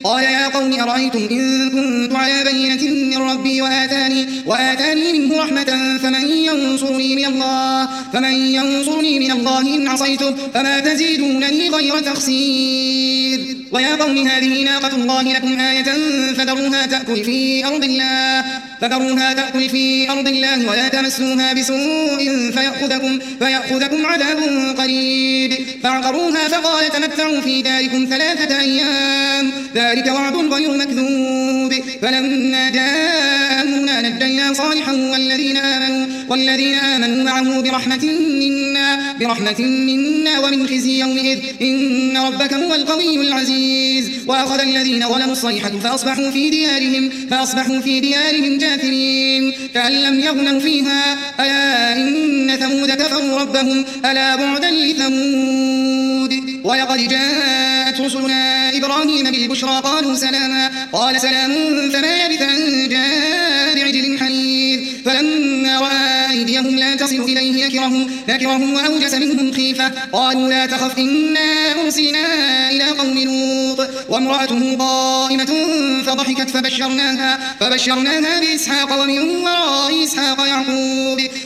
قال يا قوم أرأيتم إن كنت على بينة من ربي وآتاني منه رحمة فمن ينصرني من الله إن عصيته فما تزيدونني غير تخسير. ويا قوم هذه ناقة الله لكم آية فذروها تأكل في أرض الله ولا تمسوها بسوء فيأخذكم عذاب قريب. فعقروها فقال تمتعوا في داركم 3 أيام ذلك وعد غير مكذوب. فلما جاء أمرنا نجينا صالحا والذين آمنوا معه برحمة منا ومن خزي يومئذ إن ربك هو القوي العزيز. وأخذ الذين ظلموا الصيحة فأصبحوا في ديارهم جاثمين كأن لم يغنوا فيها ألا إن ثمود كفروا ربهم ألا بعدا لثمود. ولقد جاءت رسلنا إبراهيم بالبشرى قالوا سلاما قال سلام فما لبث أن جاء بعجل حنيذ. فلما رأى أيديهم لا تصل إليه نكرهم وأوجس منهم خيفة قالوا لا تخف إنا أرسلنا إلى قوم لوط وامرأته قائمة فضحكت فبشرناها بإسحاق ومن وراء إسحاق يعقوب.